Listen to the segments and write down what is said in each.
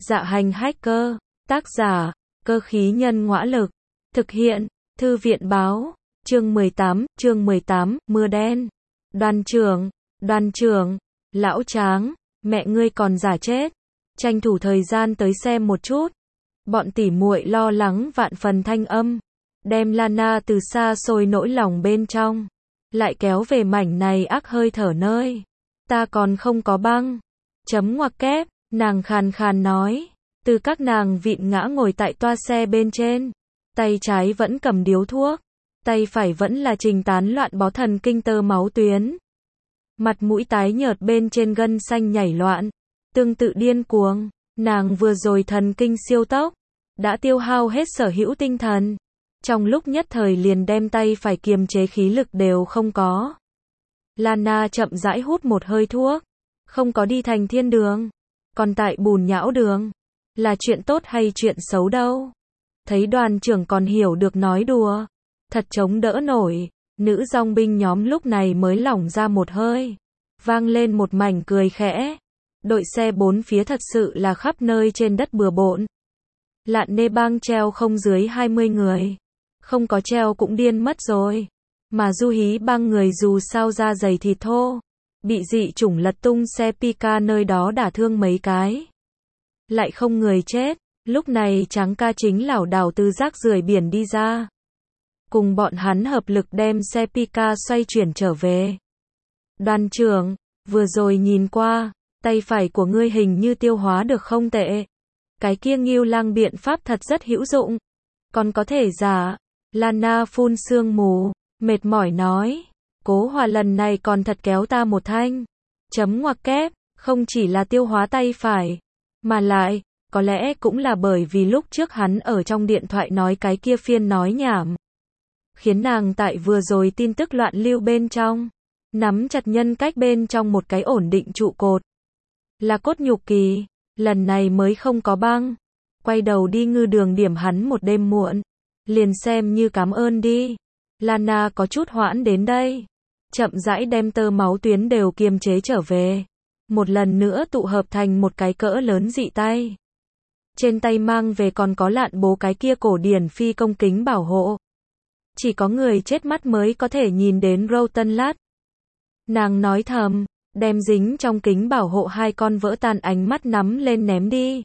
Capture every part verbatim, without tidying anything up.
Dạ hành hacker, tác giả, cơ khí nhân ngõa lực, thực hiện, thư viện báo, chương mười tám, chương mười tám, mưa đen. Đoàn trưởng, đoàn trưởng, lão Tráng, mẹ ngươi còn giả chết, tranh thủ thời gian tới xem một chút. Bọn tỉ muội lo lắng vạn phần thanh âm, đem Lana từ xa xôi nỗi lòng bên trong, lại kéo về mảnh này ác hơi thở nơi. Ta còn không có băng. Chấm ngoặc kép, nàng khàn khàn nói. Từ các nàng vịn ngã ngồi tại toa xe bên trên. Tay trái vẫn cầm điếu thuốc. Tay phải vẫn là trình tán loạn bó thần kinh tơ máu tuyến. Mặt mũi tái nhợt bên trên gân xanh nhảy loạn. Tương tự điên cuồng. Nàng vừa rồi thần kinh siêu tốc. Đã tiêu hao hết sở hữu tinh thần. Trong lúc nhất thời liền đem tay phải kiềm chế khí lực đều không có. Lana chậm rãi hút một hơi thuốc. Không có đi thành thiên đường. Còn tại bùn nhão đường. Là chuyện tốt hay chuyện xấu đâu. Thấy đoàn trưởng còn hiểu được nói đùa. Thật chống đỡ nổi. Nữ dòng binh nhóm lúc này mới lỏng ra một hơi. Vang lên một mảnh cười khẽ. Đội xe bốn phía thật sự là khắp nơi trên đất bừa bộn. Lạn nê bang treo không dưới hai mươi người. Không có treo cũng điên mất rồi. Mà du hí bang người dù sao da dày thịt thô. Bị dị chủng lật tung xe Pika nơi đó đả thương mấy cái. Lại không người chết. Lúc này Tráng ca chính lảo đảo từ rác rưởi biển đi ra. Cùng bọn hắn hợp lực đem xe Pika xoay chuyển trở về. Đoàn trưởng, vừa rồi nhìn qua, tay phải của ngươi hình như tiêu hóa được không tệ. Cái kia Ngưu Lang biện pháp thật rất hữu dụng. Còn có thể giả. Lana phun sương mù, mệt mỏi nói. Cố Hòa lần này còn thật kéo ta một thanh. Chấm ngoặc kép, không chỉ là tiêu hóa tay phải. Mà lại, có lẽ cũng là bởi vì lúc trước hắn ở trong điện thoại nói cái kia phiên nói nhảm. Khiến nàng tại vừa rồi tin tức loạn lưu bên trong. Nắm chặt nhân cách bên trong một cái ổn định trụ cột. Là cốt nhục kỳ. Lần này mới không có băng. Quay đầu đi ngư đường điểm hắn một đêm muộn. Liền xem như cảm ơn đi. Lana có chút hoãn đến đây. Chậm rãi đem tơ máu tuyến đều kiềm chế trở về. Một lần nữa tụ hợp thành một cái cỡ lớn dị tay. Trên tay mang về còn có lạn bố cái kia cổ điển phi công kính bảo hộ. Chỉ có người chết mắt mới có thể nhìn đến Rotenlat. Nàng nói thầm, đem dính trong kính bảo hộ hai con vỡ tan ánh mắt nắm lên ném đi.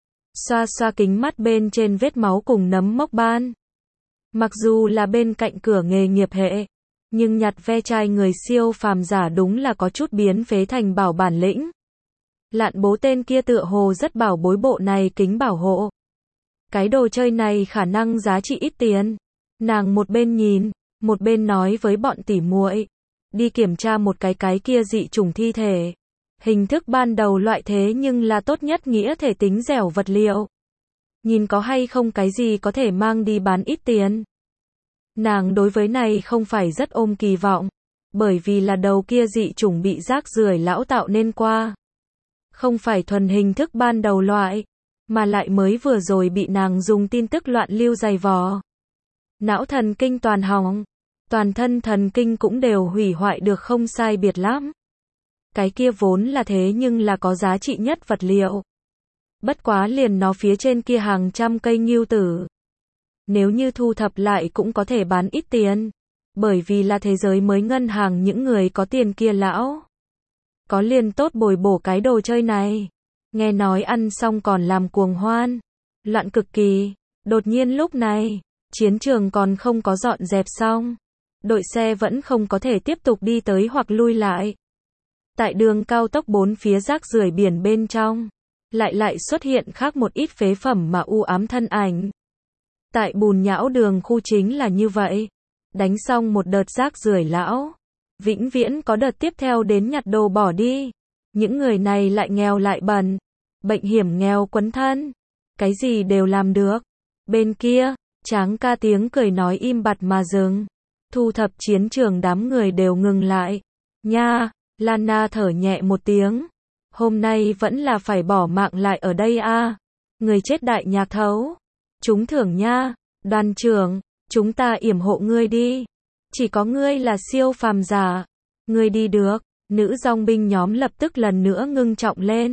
Xoa xoa kính mắt bên trên vết máu cùng nấm mốc ban. Mặc dù là bên cạnh cửa nghề nghiệp hệ, nhưng nhặt ve chai người siêu phàm giả đúng là có chút biến phế thành bảo bản lĩnh. Lạn bố tên kia tựa hồ rất bảo bối bộ này kính bảo hộ. Cái đồ chơi này khả năng giá trị ít tiền. Nàng một bên nhìn, một bên nói với bọn tỉ muội, đi kiểm tra một cái cái kia dị chủng thi thể. Hình thức ban đầu loại thế nhưng là tốt nhất nghĩa thể tính dẻo vật liệu. Nhìn có hay không cái gì có thể mang đi bán ít tiền. Nàng đối với này không phải rất ôm kỳ vọng. Bởi vì là đầu kia dị chủng bị rác rưởi lão tạo nên qua. Không phải thuần hình thức ban đầu loại. Mà lại mới vừa rồi bị nàng dùng tin tức loạn lưu dày vò. Não thần kinh toàn hỏng. Toàn thân thần kinh cũng đều hủy hoại được không sai biệt lắm. Cái kia vốn là thế nhưng là có giá trị nhất vật liệu. Bất quá liền nó phía trên kia hàng trăm cây ngưu tử. Nếu như thu thập lại cũng có thể bán ít tiền. Bởi vì là thế giới mới ngân hàng những người có tiền kia lão. Có liền tốt bồi bổ cái đồ chơi này. Nghe nói ăn xong còn làm cuồng hoan. Loạn cực kỳ. Đột nhiên lúc này, chiến trường còn không có dọn dẹp xong. Đội xe vẫn không có thể tiếp tục đi tới hoặc lui lại. Tại đường cao tốc bốn phía rác rưởi biển bên trong. Lại lại xuất hiện khác một ít phế phẩm mà u ám thân ảnh. Tại bùn nhão đường khu chính là như vậy. Đánh xong một đợt rác rưởi lão. Vĩnh viễn có đợt tiếp theo đến nhặt đồ bỏ đi. Những người này lại nghèo lại bần. Bệnh hiểm nghèo quấn thân. Cái gì đều làm được. Bên kia, Tráng ca tiếng cười nói im bặt mà dừng. Thu thập chiến trường đám người đều ngừng lại. Nha, Lana thở nhẹ một tiếng. Hôm nay vẫn là phải bỏ mạng lại ở đây a. À. Người chết đại nhạc thấu. Chúng thưởng nha, đoàn trưởng, chúng ta yểm hộ ngươi đi. Chỉ có ngươi là siêu phàm giả. Ngươi đi được. Nữ dòng binh nhóm lập tức lần nữa ngưng trọng lên.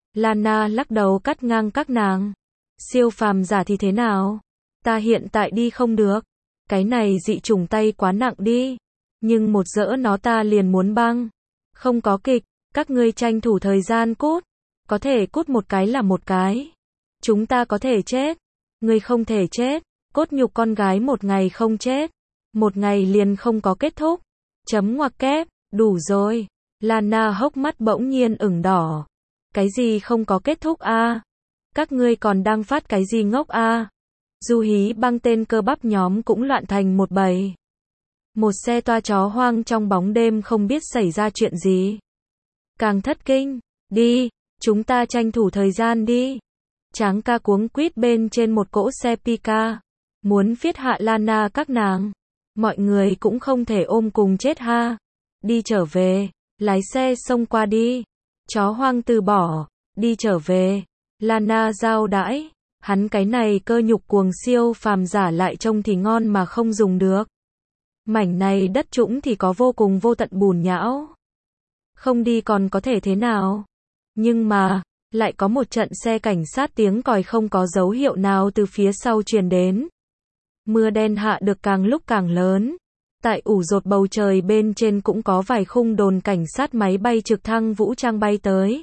Lana lắc đầu cắt ngang các nàng. Siêu phàm giả thì thế nào? Ta hiện tại đi không được. Cái này dị chủng tay quá nặng đi. Nhưng một dỡ nó ta liền muốn băng. Không có kịch, các ngươi tranh thủ thời gian cút. Có thể cút một cái là một cái. Chúng ta có thể chết. Ngươi không thể chết. Cốt nhục con gái một ngày không chết. Một ngày liền không có kết thúc. Chấm ngoặc kép, đủ rồi. Lana hốc mắt bỗng nhiên ửng đỏ. Cái gì không có kết thúc a? À? Các ngươi còn đang phát cái gì ngốc a? À? Du hí băng tên cơ bắp nhóm cũng loạn thành một bầy. Một xe toa chó hoang trong bóng đêm không biết xảy ra chuyện gì. Càng thất kinh, đi, chúng ta tranh thủ thời gian đi. Tráng ca cuống quýt bên trên một cỗ xe Pika. Muốn phiết hạ Lana các nàng. Mọi người cũng không thể ôm cùng chết ha. Đi trở về, lái xe xông qua đi. Chó hoang từ bỏ, đi trở về. Lana giao đãi. Hắn cái này cơ nhục cuồng siêu phàm giả lại trông thì ngon mà không dùng được. Mảnh này đất trũng thì có vô cùng vô tận bùn nhão. Không đi còn có thể thế nào? Nhưng mà, lại có một trận xe cảnh sát tiếng còi không có dấu hiệu nào từ phía sau truyền đến. Mưa đen hạ được càng lúc càng lớn. Tại ủ rột bầu trời bên trên cũng có vài khung đồn cảnh sát máy bay trực thăng vũ trang bay tới.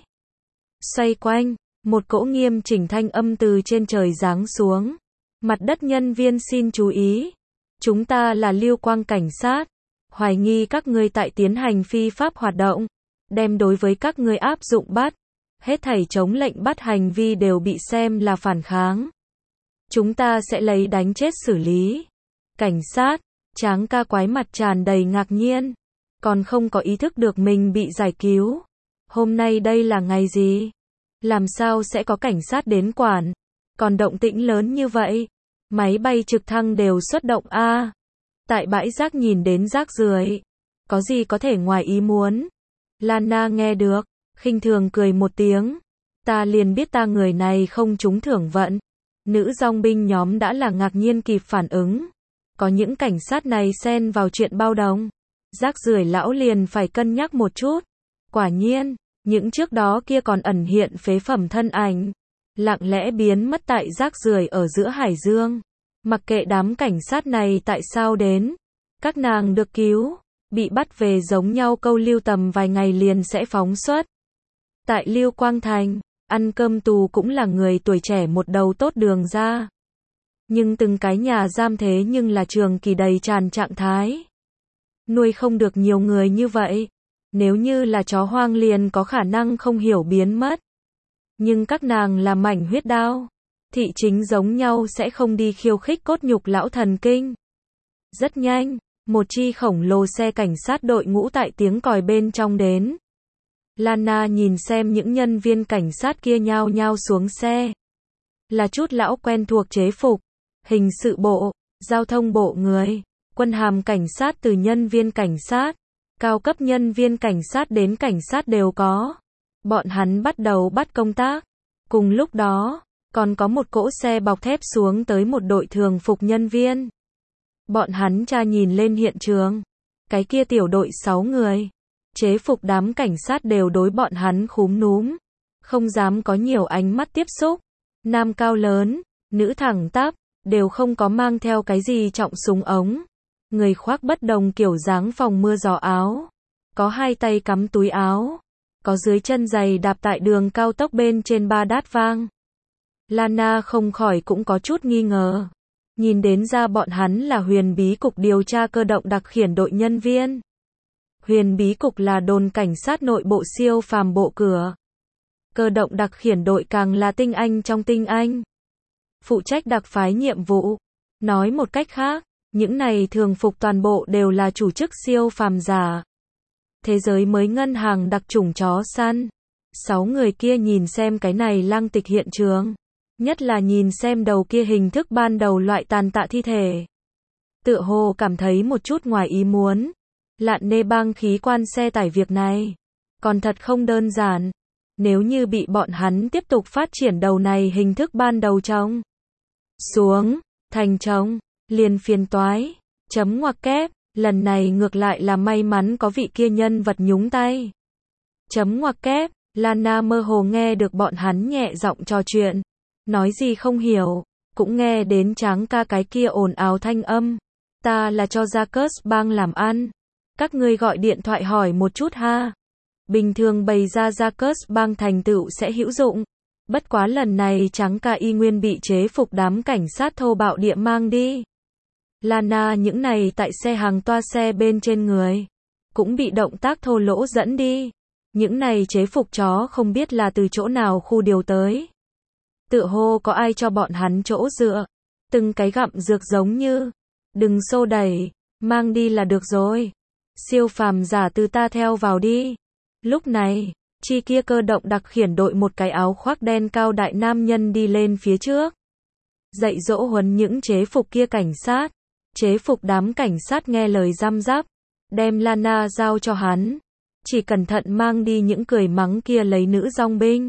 Xoay quanh, một cỗ nghiêm chỉnh thanh âm từ trên trời giáng xuống. Mặt đất nhân viên xin chú ý. Chúng ta là Lưu Quang cảnh sát. Hoài nghi các ngươi tại tiến hành phi pháp hoạt động. Đem đối với các ngươi áp dụng bắt. Hết thảy chống lệnh bắt hành vi đều bị xem là phản kháng. Chúng ta sẽ lấy đánh chết xử lý. Cảnh sát, Tráng ca quái mặt tràn đầy ngạc nhiên. Còn không có ý thức được mình bị giải cứu. Hôm nay đây là ngày gì? Làm sao sẽ có cảnh sát đến quản? Còn động tĩnh lớn như vậy? Máy bay trực thăng đều xuất động a. À, tại bãi rác nhìn đến rác rưởi. Có gì có thể ngoài ý muốn? Lana nghe được, khinh thường cười một tiếng. Ta liền biết ta người này không trúng thưởng vận. Nữ dòng binh nhóm đã là ngạc nhiên kịp phản ứng. Có những cảnh sát này xen vào chuyện bao đồng. Rác rưởi lão liền phải cân nhắc một chút. Quả nhiên, những trước đó kia còn ẩn hiện phế phẩm thân ảnh. Lặng lẽ biến mất tại rác rưởi ở giữa hải dương. Mặc kệ đám cảnh sát này tại sao đến. Các nàng được cứu, bị bắt về giống nhau câu lưu tầm vài ngày liền sẽ phóng xuất. Tại Lưu Quang Thành, ăn cơm tù cũng là người tuổi trẻ một đầu tốt đường ra. Nhưng từng cái nhà giam thế nhưng là trường kỳ đầy tràn trạng thái. Nuôi không được nhiều người như vậy. Nếu như là chó hoang liền có khả năng không hiểu biến mất. Nhưng các nàng là mảnh huyết đao. Thị chính giống nhau sẽ không đi khiêu khích cốt nhục lão thần kinh. Rất nhanh, một chi khổng lồ xe cảnh sát đội ngũ tại tiếng còi bên trong đến. Lana nhìn xem những nhân viên cảnh sát kia nhao nhao xuống xe. Là chút lão quen thuộc chế phục, hình sự bộ, giao thông bộ người, quân hàm cảnh sát từ nhân viên cảnh sát, cao cấp nhân viên cảnh sát đến cảnh sát đều có. Bọn hắn bắt đầu bắt công tác. Cùng lúc đó, còn có một cỗ xe bọc thép xuống tới một đội thường phục nhân viên. Bọn hắn tra nhìn lên hiện trường. Cái kia tiểu đội sáu người. Chế phục đám cảnh sát đều đối bọn hắn khúm núm. Không dám có nhiều ánh mắt tiếp xúc. Nam cao lớn, nữ thẳng tắp, đều không có mang theo cái gì trọng súng ống. Người khoác bất đồng kiểu dáng phòng mưa gió áo. Có hai tay cắm túi áo. Có dưới chân giày đạp tại đường cao tốc bên trên ba đát vang. Lana không khỏi cũng có chút nghi ngờ. Nhìn đến ra bọn hắn là huyền bí cục điều tra cơ động đặc khiển đội nhân viên. Huyền bí cục là đồn cảnh sát nội bộ siêu phàm bộ cửa. Cơ động đặc khiển đội càng là tinh anh trong tinh anh. Phụ trách đặc phái nhiệm vụ. Nói một cách khác, những này thường phục toàn bộ đều là chủ chức siêu phàm giả. Thế giới mới ngân hàng đặc chủng chó săn. Sáu người kia nhìn xem cái này lang tịch hiện trường. Nhất là nhìn xem đầu kia hình thức ban đầu loại tàn tạ thi thể. Tựa hồ cảm thấy một chút ngoài ý muốn. Lạn nê bang khí quan xe tải việc này. Còn thật không đơn giản. Nếu như bị bọn hắn tiếp tục phát triển đầu này hình thức ban đầu trong. Xuống, thành trống, liền phiền toái. Chấm ngoặc kép, lần này ngược lại là may mắn có vị kia nhân vật nhúng tay. Chấm ngoặc kép, Lana mơ hồ nghe được bọn hắn nhẹ giọng trò chuyện. Nói gì không hiểu. Cũng nghe đến Tráng ca cái kia ồn ào thanh âm. Ta là cho Jacques bang làm ăn. Các ngươi gọi điện thoại hỏi một chút ha. Bình thường bày ra Jacques bang thành tựu sẽ hữu dụng. Bất quá lần này Tráng ca y nguyên bị chế phục đám cảnh sát thô bạo địa mang đi. Lana những này tại xe hàng toa xe bên trên người. Cũng bị động tác thô lỗ dẫn đi. Những này chế phục chó không biết là từ chỗ nào khu điều tới. Tựa hồ có ai cho bọn hắn chỗ dựa. Từng cái gặm dược giống như. Đừng xô đẩy. Mang đi là được rồi. Siêu phàm giả từ ta theo vào đi. Lúc này, chi kia cơ động đặc khiển đội một cái áo khoác đen cao đại nam nhân đi lên phía trước. Dạy dỗ huấn những chế phục kia cảnh sát. Chế phục đám cảnh sát nghe lời răm rắp. Đem Lana giao cho hắn. Chỉ cẩn thận mang đi những cười mắng kia lấy nữ dong binh.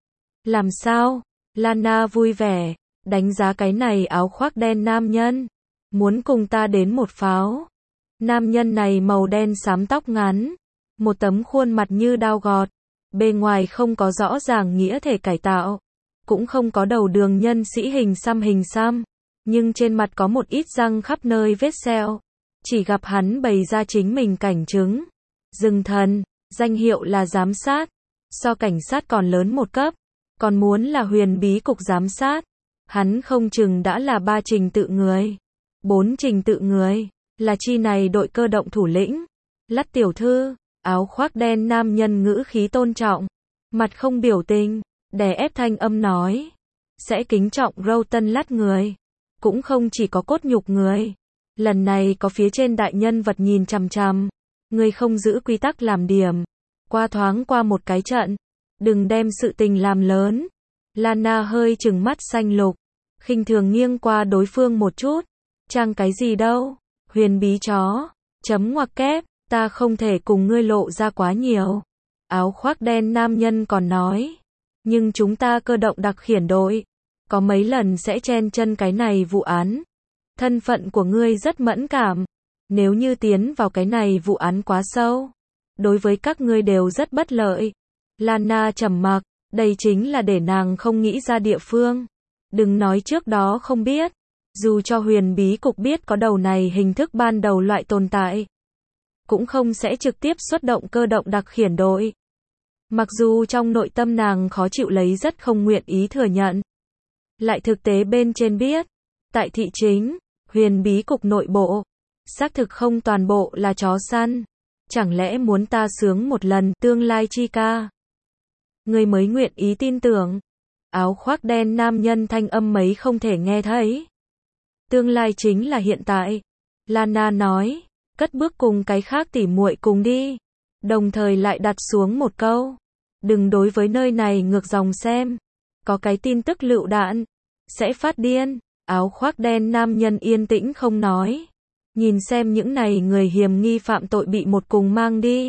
Làm sao? Lana vui vẻ. Đánh giá cái này áo khoác đen nam nhân. Muốn cùng ta đến một pháo. Nam nhân này màu đen xám tóc ngắn. Một tấm khuôn mặt như dao gọt. Bề ngoài không có rõ ràng nghĩa thể cải tạo. Cũng không có đầu đường nhân sĩ hình xăm hình xăm. Nhưng trên mặt có một ít răng khắp nơi vết sẹo. Chỉ gặp hắn bày ra chính mình cảnh chứng. Dừng thần, danh hiệu là giám sát. So cảnh sát còn lớn một cấp. Còn muốn là huyền bí cục giám sát. Hắn không chừng đã là ba trình tự người. Bốn trình tự người. Là chi này đội cơ động thủ lĩnh. Lắt tiểu thư, áo khoác đen nam nhân ngữ khí tôn trọng. Mặt không biểu tình, đè ép thanh âm nói. Sẽ kính trọng râu tân lắt người. Cũng không chỉ có cốt nhục người. Lần này có phía trên đại nhân vật nhìn chằm chằm. Người không giữ quy tắc làm điểm. Qua thoáng qua một cái trận. Đừng đem sự tình làm lớn. Lana hơi trừng mắt xanh lục. Khinh thường nghiêng qua đối phương một chút. Trang cái gì đâu. Huyền bí chó. Chấm ngoặc kép. Ta không thể cùng ngươi lộ ra quá nhiều. Áo khoác đen nam nhân còn nói. Nhưng chúng ta cơ động đặc khiển đội. Có mấy lần sẽ chen chân cái này vụ án. Thân phận của ngươi rất mẫn cảm. Nếu như tiến vào cái này vụ án quá sâu. Đối với các ngươi đều rất bất lợi. Lana trầm mặc. Đây chính là để nàng không nghĩ ra địa phương. Đừng nói trước đó không biết. Dù cho huyền bí cục biết có đầu này hình thức ban đầu loại tồn tại. Cũng không sẽ trực tiếp xuất động cơ động đặc khiển đội. Mặc dù trong nội tâm nàng khó chịu lấy rất không nguyện ý thừa nhận. Lại thực tế bên trên biết. Tại thị chính, huyền bí cục nội bộ. Xác thực không toàn bộ là chó săn. Chẳng lẽ muốn ta sướng một lần tương lai chi ca. Người mới nguyện ý tin tưởng. Áo khoác đen nam nhân thanh âm mấy không thể nghe thấy. Tương lai chính là hiện tại. Lana nói. Cất bước cùng cái khác tỉ muội cùng đi. Đồng thời lại đặt xuống một câu. Đừng đối với nơi này ngược dòng xem. Có cái tin tức lựu đạn. Sẽ phát điên. Áo khoác đen nam nhân yên tĩnh không nói. Nhìn xem những này người hiểm nghi phạm tội bị một cùng mang đi.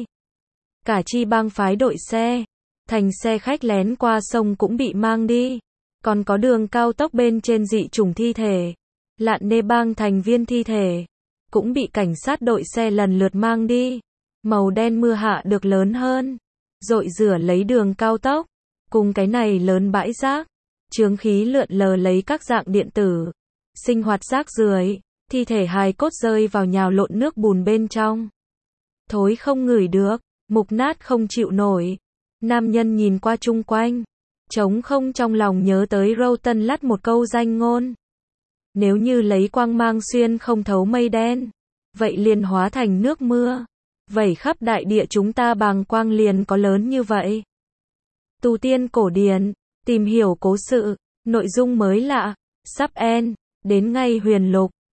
Cả chi bang phái đội xe. Thành xe khách lén qua sông cũng bị mang đi. Còn có đường cao tốc bên trên dị chủng thi thể. Lạn nê bang thành viên thi thể. Cũng bị cảnh sát đội xe lần lượt mang đi. Màu đen mưa hạ được lớn hơn. Rội rửa lấy đường cao tốc. Cùng cái này lớn bãi rác. Chướng khí lượn lờ lấy các dạng điện tử. Sinh hoạt rác rưởi. Thi thể hài cốt rơi vào nhào lộn nước bùn bên trong. Thối không ngửi được. Mục nát không chịu nổi. Nam nhân nhìn qua chung quanh. Trống không trong lòng nhớ tới Rowton lắt một câu danh ngôn. Nếu như lấy quang mang xuyên không thấu mây đen. Vậy liền hóa thành nước mưa. Vẩy khắp đại địa chúng ta bàng quang liền có lớn như vậy. Tu tiên cổ điển. Tìm hiểu cố sự. Nội dung mới lạ. Sắp end. Đến ngay huyền lục.